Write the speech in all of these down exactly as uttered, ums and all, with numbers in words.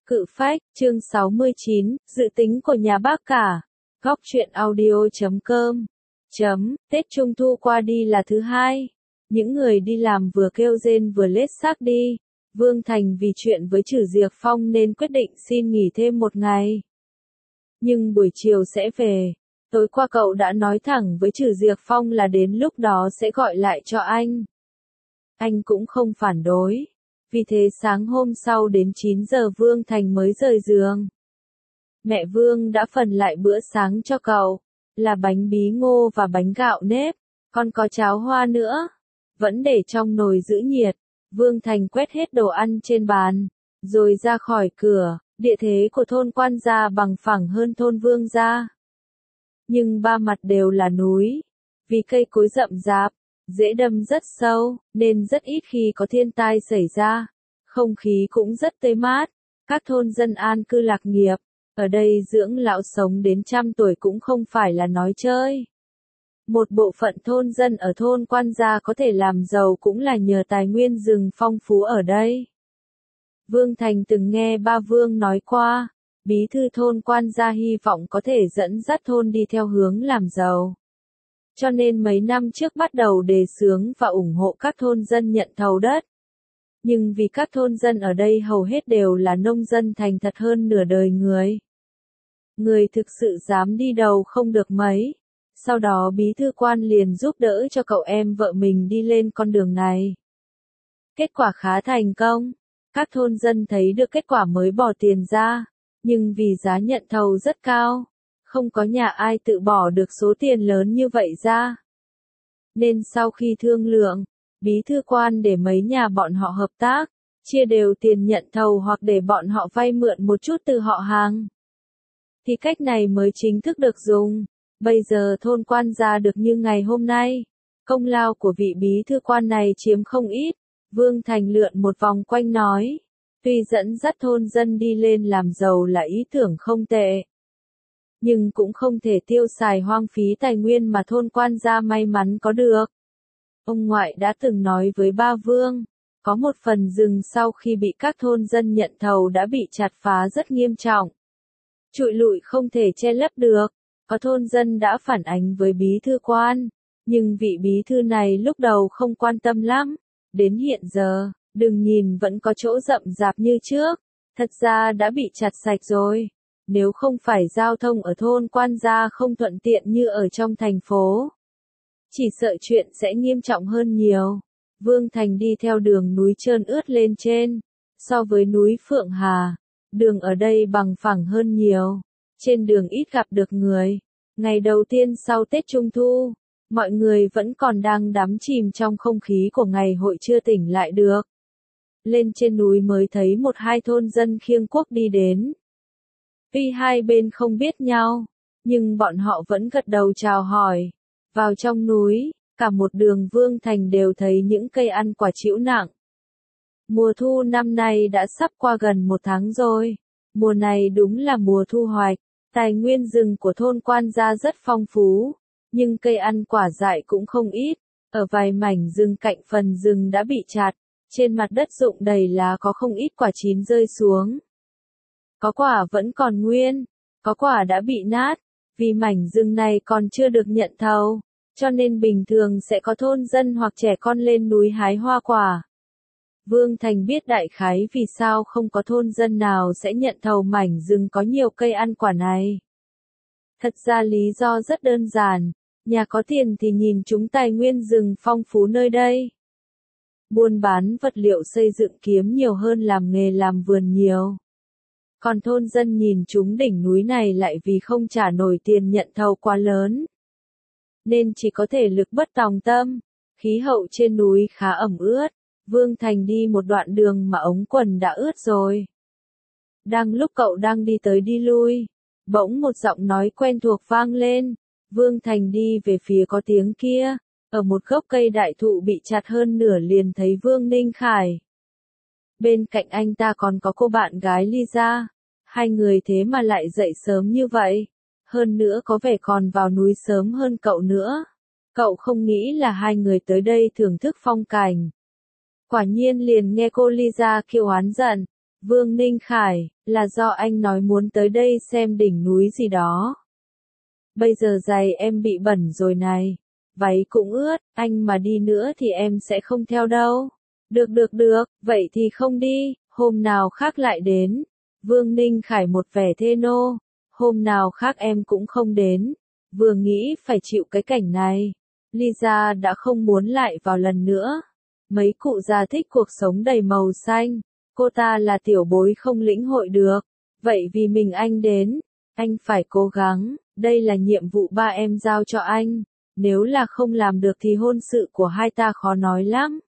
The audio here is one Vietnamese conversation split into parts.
Cự phách, chương sáu mươi chín, dự tính của nhà bác cả. Góc truyện audio chấm com. Chấm, Tết Trung Thu qua đi là thứ hai. Những người đi làm vừa kêu rên vừa lết xác đi. Vương Thành vì chuyện với Trử Diệc Phong nên quyết định xin nghỉ thêm một ngày. Nhưng buổi chiều sẽ về. Tối qua cậu đã nói thẳng với Trử Diệc Phong là đến lúc đó sẽ gọi lại cho anh. Anh cũng không phản đối. Vì thế sáng hôm sau đến chín giờ Vương Thành mới rời giường. Mẹ Vương đã phần lại bữa sáng cho cậu, là bánh bí ngô và bánh gạo nếp, còn có cháo hoa nữa. Vẫn để trong nồi giữ nhiệt, Vương Thành quét hết đồ ăn trên bàn, rồi ra khỏi cửa. Địa thế của thôn Quan Gia bằng phẳng hơn thôn Vương Gia. Nhưng ba mặt đều là núi, vì cây cối rậm rạp, rễ đâm rất sâu, nên rất ít khi có thiên tai xảy ra. Không khí cũng rất tươi mát, các thôn dân an cư lạc nghiệp, ở đây dưỡng lão sống đến trăm tuổi cũng không phải là nói chơi. Một bộ phận thôn dân ở thôn Quan Gia có thể làm giàu cũng là nhờ tài nguyên rừng phong phú ở đây. Vương Thành từng nghe ba Vương nói qua, bí thư thôn Quan Gia hy vọng có thể dẫn dắt thôn đi theo hướng làm giàu. Cho nên mấy năm trước bắt đầu đề xướng và ủng hộ các thôn dân nhận thầu đất. Nhưng vì các thôn dân ở đây hầu hết đều là nông dân thành thật hơn nửa đời người. Người thực sự dám đi đầu không được mấy. Sau đó bí thư quan liền giúp đỡ cho cậu em vợ mình đi lên con đường này. Kết quả khá thành công. Các thôn dân thấy được kết quả mới bỏ tiền ra. Nhưng vì giá nhận thầu rất cao, không có nhà ai tự bỏ được số tiền lớn như vậy ra. Nên sau khi thương lượng, bí thư quan để mấy nhà bọn họ hợp tác, chia đều tiền nhận thầu hoặc để bọn họ vay mượn một chút từ họ hàng. Thì cách này mới chính thức được dùng. Bây giờ thôn Quan Gia được như ngày hôm nay. Công lao của vị bí thư quan này chiếm không ít. Vương Thành lượn một vòng quanh nói. Tuy dẫn dắt thôn dân đi lên làm giàu là ý tưởng không tệ. Nhưng cũng không thể tiêu xài hoang phí tài nguyên mà thôn Quan Gia may mắn có được. Ông ngoại đã từng nói với ba Vương, có một phần rừng sau khi bị các thôn dân nhận thầu đã bị chặt phá rất nghiêm trọng. Trụi lụi không thể che lấp được, có thôn dân đã phản ánh với bí thư quan, nhưng vị bí thư này lúc đầu không quan tâm lắm, đến hiện giờ, đừng nhìn vẫn có chỗ rậm rạp như trước, thật ra đã bị chặt sạch rồi. Nếu không phải giao thông ở thôn Quan Gia không thuận tiện như ở trong thành phố, chỉ sợ chuyện sẽ nghiêm trọng hơn nhiều. Vương Thành đi theo đường núi trơn ướt lên trên. So với núi Phượng Hà, đường ở đây bằng phẳng hơn nhiều. Trên đường ít gặp được người. Ngày đầu tiên sau Tết Trung Thu, mọi người vẫn còn đang đắm chìm trong không khí của ngày hội chưa tỉnh lại được. Lên trên núi mới thấy một hai thôn dân khiêng cuốc đi đến. Tuy hai bên không biết nhau, nhưng bọn họ vẫn gật đầu chào hỏi. Vào trong núi, cả một đường Vương Thành đều thấy những cây ăn quả trĩu nặng. Mùa thu năm nay đã sắp qua gần một tháng rồi. Mùa này đúng là mùa thu hoạch. Tài nguyên rừng của thôn Quan Gia rất phong phú, nhưng cây ăn quả dại cũng không ít. Ở vài mảnh rừng cạnh phần rừng đã bị chặt, trên mặt đất rụng đầy lá có không ít quả chín rơi xuống. Có quả vẫn còn nguyên, có quả đã bị nát, vì mảnh rừng này còn chưa được nhận thầu, cho nên bình thường sẽ có thôn dân hoặc trẻ con lên núi hái hoa quả. Vương Thành biết đại khái vì sao không có thôn dân nào sẽ nhận thầu mảnh rừng có nhiều cây ăn quả này. Thật ra lý do rất đơn giản, nhà có tiền thì nhìn chúng tài nguyên rừng phong phú nơi đây. Buôn bán vật liệu xây dựng kiếm nhiều hơn làm nghề làm vườn nhiều. Còn thôn dân nhìn chúng đỉnh núi này lại vì không trả nổi tiền nhận thầu quá lớn. Nên chỉ có thể lực bất tòng tâm, khí hậu trên núi khá ẩm ướt. Vương Thành đi một đoạn đường mà ống quần đã ướt rồi. Đang lúc cậu đang đi tới đi lui, bỗng một giọng nói quen thuộc vang lên. Vương Thành đi về phía có tiếng kia, ở một gốc cây đại thụ bị chặt hơn nửa liền thấy Vương Ninh Khải. Bên cạnh anh ta còn có cô bạn gái Lisa, hai người thế mà lại dậy sớm như vậy, hơn nữa có vẻ còn vào núi sớm hơn cậu nữa. Cậu không nghĩ là hai người tới đây thưởng thức phong cảnh. Quả nhiên liền nghe cô Lisa kêu oán giận. Vương Ninh Khải, là do anh nói muốn tới đây xem đỉnh núi gì đó. Bây giờ giày em bị bẩn rồi này. Váy cũng ướt, anh mà đi nữa thì em sẽ không theo đâu. Được được được, vậy thì không đi, hôm nào khác lại đến. Vương Ninh Khải một vẻ thê nô. Hôm nào khác em cũng không đến. Vừa nghĩ phải chịu cái cảnh này. Lisa đã không muốn lại vào lần nữa. Mấy cụ già thích cuộc sống đầy màu xanh. Cô ta là tiểu bối không lĩnh hội được. Vậy vì mình anh đến. Anh phải cố gắng. Đây là nhiệm vụ ba em giao cho anh. Nếu là không làm được thì hôn sự của hai ta khó nói lắm.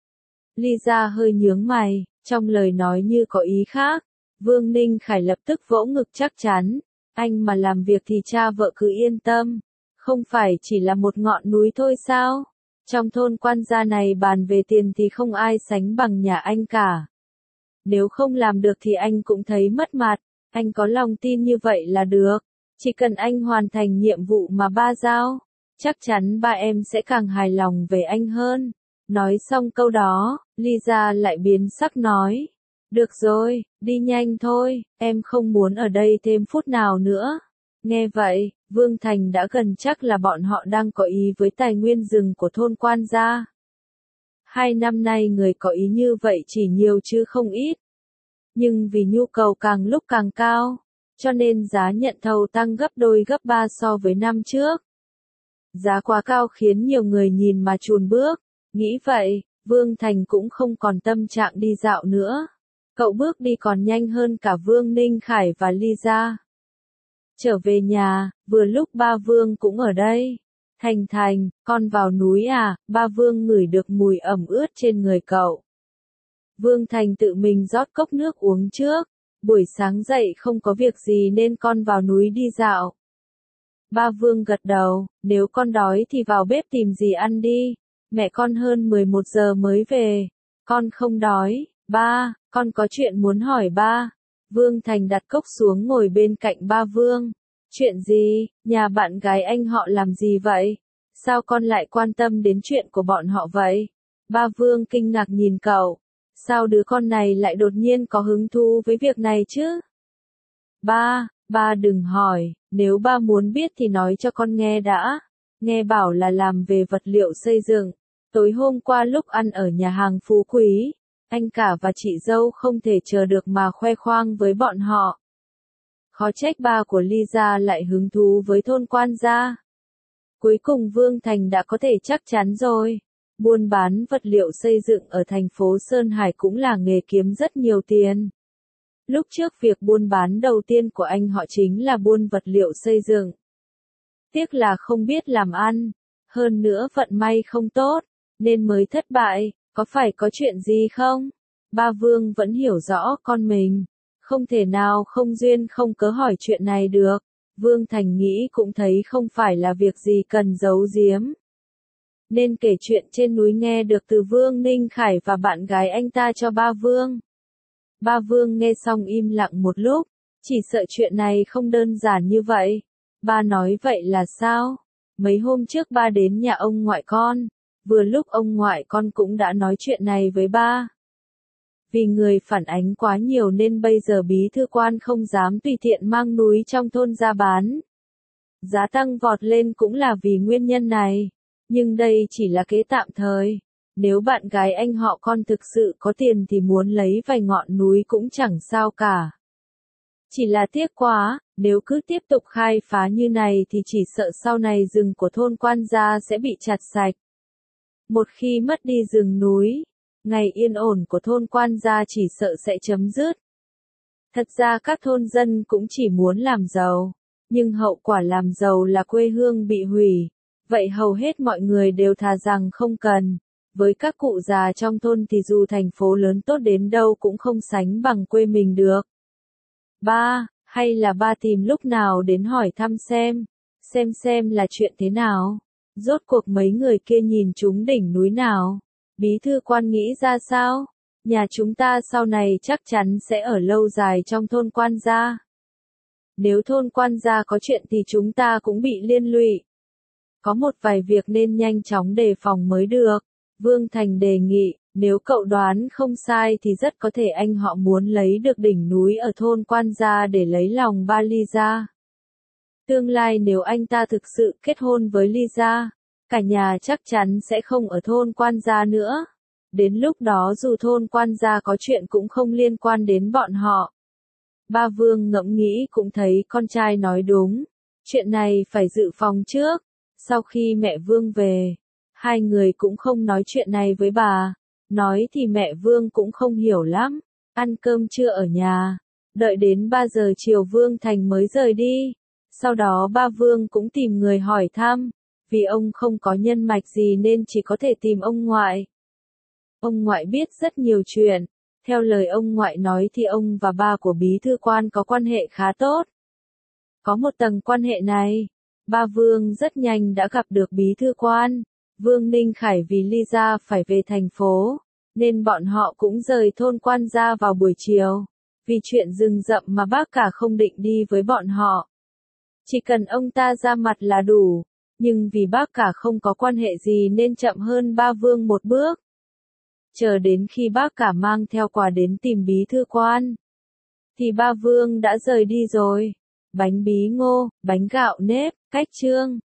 Lisa hơi nhướng mày, trong lời nói như có ý khác. Vương Ninh Khải lập tức vỗ ngực chắc chắn. Anh mà làm việc thì cha vợ cứ yên tâm. Không phải chỉ là một ngọn núi thôi sao? Trong thôn Quan gia này bàn về tiền thì không ai sánh bằng nhà anh cả. Nếu không làm được thì anh cũng thấy mất mặt. Anh có lòng tin như vậy là được. Chỉ cần anh hoàn thành nhiệm vụ mà ba giao, chắc chắn ba em sẽ càng hài lòng về anh hơn. Nói xong câu đó, Lisa lại biến sắc nói. Được rồi, đi nhanh thôi, em không muốn ở đây thêm phút nào nữa. Nghe vậy, Vương Thành đã gần chắc là bọn họ đang có ý với tài nguyên rừng của thôn Quan gia. Hai năm nay người có ý như vậy chỉ nhiều chứ không ít. Nhưng vì nhu cầu càng lúc càng cao, cho nên giá nhận thầu tăng gấp đôi gấp ba so với năm trước. Giá quá cao khiến nhiều người nhìn mà chùn bước. Nghĩ vậy, Vương Thành cũng không còn tâm trạng đi dạo nữa. Cậu bước đi còn nhanh hơn cả Vương Ninh Khải và Lisa. Trở về nhà, vừa lúc ba Vương cũng ở đây. Thành Thành, con vào núi à? Ba Vương ngửi được mùi ẩm ướt trên người cậu. Vương Thành tự mình rót cốc nước uống trước. Buổi sáng dậy không có việc gì nên con vào núi đi dạo. Ba Vương gật đầu, nếu con đói thì vào bếp tìm gì ăn đi. Mẹ con hơn mười một giờ mới về. Con không đói. Ba, con có chuyện muốn hỏi ba. Vương Thành đặt cốc xuống ngồi bên cạnh ba Vương. Chuyện gì? Nhà bạn gái anh họ làm gì vậy? Sao con lại quan tâm đến chuyện của bọn họ vậy? Ba Vương kinh ngạc nhìn cậu. Sao đứa con này lại đột nhiên có hứng thú với việc này chứ? Ba, ba đừng hỏi, nếu ba muốn biết thì nói cho con nghe đã. Nghe bảo là làm về vật liệu xây dựng. Tối hôm qua lúc ăn ở nhà hàng Phú Quý, anh cả và chị dâu không thể chờ được mà khoe khoang với bọn họ. Khó trách ba của Lisa lại hứng thú với thôn Quan gia. Cuối cùng Vương Thành đã có thể chắc chắn rồi. Buôn bán vật liệu xây dựng ở thành phố Sơn Hải cũng là nghề kiếm rất nhiều tiền. Lúc trước việc buôn bán đầu tiên của anh họ chính là buôn vật liệu xây dựng. Tiếc là không biết làm ăn, hơn nữa vận may không tốt, nên mới thất bại, có phải có chuyện gì không? Ba Vương vẫn hiểu rõ con mình, không thể nào không duyên không cớ hỏi chuyện này được. Vương Thành nghĩ cũng thấy không phải là việc gì cần giấu giếm. Nên kể chuyện trên núi nghe được từ Vương Ninh Khải và bạn gái anh ta cho ba Vương. Ba Vương nghe xong im lặng một lúc, chỉ sợ chuyện này không đơn giản như vậy. Ba nói vậy là sao? Mấy hôm trước ba đến nhà ông ngoại con, vừa lúc ông ngoại con cũng đã nói chuyện này với ba. Vì người phản ánh quá nhiều nên bây giờ bí thư quan không dám tùy tiện mang núi trong thôn ra bán. Giá tăng vọt lên cũng là vì nguyên nhân này. Nhưng đây chỉ là kế tạm thời. Nếu bạn gái anh họ con thực sự có tiền thì muốn lấy vài ngọn núi cũng chẳng sao cả. Chỉ là tiếc quá, nếu cứ tiếp tục khai phá như này thì chỉ sợ sau này rừng của thôn Quan gia sẽ bị chặt sạch. Một khi mất đi rừng núi, ngày yên ổn của thôn Quan gia chỉ sợ sẽ chấm dứt. Thật ra các thôn dân cũng chỉ muốn làm giàu, nhưng hậu quả làm giàu là quê hương bị hủy. Vậy hầu hết mọi người đều thà rằng không cần. Với các cụ già trong thôn thì dù thành phố lớn tốt đến đâu cũng không sánh bằng quê mình được. Ba, hay là ba tìm lúc nào đến hỏi thăm xem, xem xem là chuyện thế nào. Rốt cuộc mấy người kia nhìn chúng đỉnh núi nào. Bí thư quan nghĩ ra sao? Nhà chúng ta sau này chắc chắn sẽ ở lâu dài trong thôn Quan gia. Nếu thôn Quan gia có chuyện thì chúng ta cũng bị liên lụy. Có một vài việc nên nhanh chóng đề phòng mới được. Vương Thành đề nghị, Nếu cậu đoán không sai thì rất có thể anh họ muốn lấy được đỉnh núi ở thôn Quan Gia để lấy lòng ba Lisa. Tương lai nếu anh ta thực sự kết hôn với Lisa, cả nhà chắc chắn sẽ không ở thôn Quan Gia nữa. Đến lúc đó dù thôn Quan Gia có chuyện cũng không liên quan đến bọn họ. Ba Vương ngẫm nghĩ cũng thấy con trai nói đúng. Chuyện này phải dự phòng trước. Sau khi mẹ Vương về, hai người cũng không nói chuyện này với bà. Nói thì mẹ Vương cũng không hiểu lắm. Ăn cơm trưa ở nhà. Đợi đến ba giờ chiều Vương Thành mới rời đi. Sau đó ba Vương cũng tìm người hỏi thăm. Vì ông không có nhân mạch gì nên chỉ có thể tìm ông ngoại. Ông ngoại biết rất nhiều chuyện. Theo lời ông ngoại nói thì ông và ba của bí thư quan có quan hệ khá tốt. Có một tầng quan hệ này, ba Vương rất nhanh đã gặp được bí thư quan. Vương Ninh Khải vì Lisa phải về thành phố, nên bọn họ cũng rời thôn Quan Gia vào buổi chiều. Vì chuyện rừng rậm mà bác cả không định đi với bọn họ. Chỉ cần ông ta ra mặt là đủ, nhưng vì bác cả không có quan hệ gì nên chậm hơn ba Vương một bước. Chờ đến khi bác cả mang theo quà đến tìm bí thư quan, thì ba Vương đã rời đi rồi. Bánh bí ngô, bánh gạo nếp, cách trương.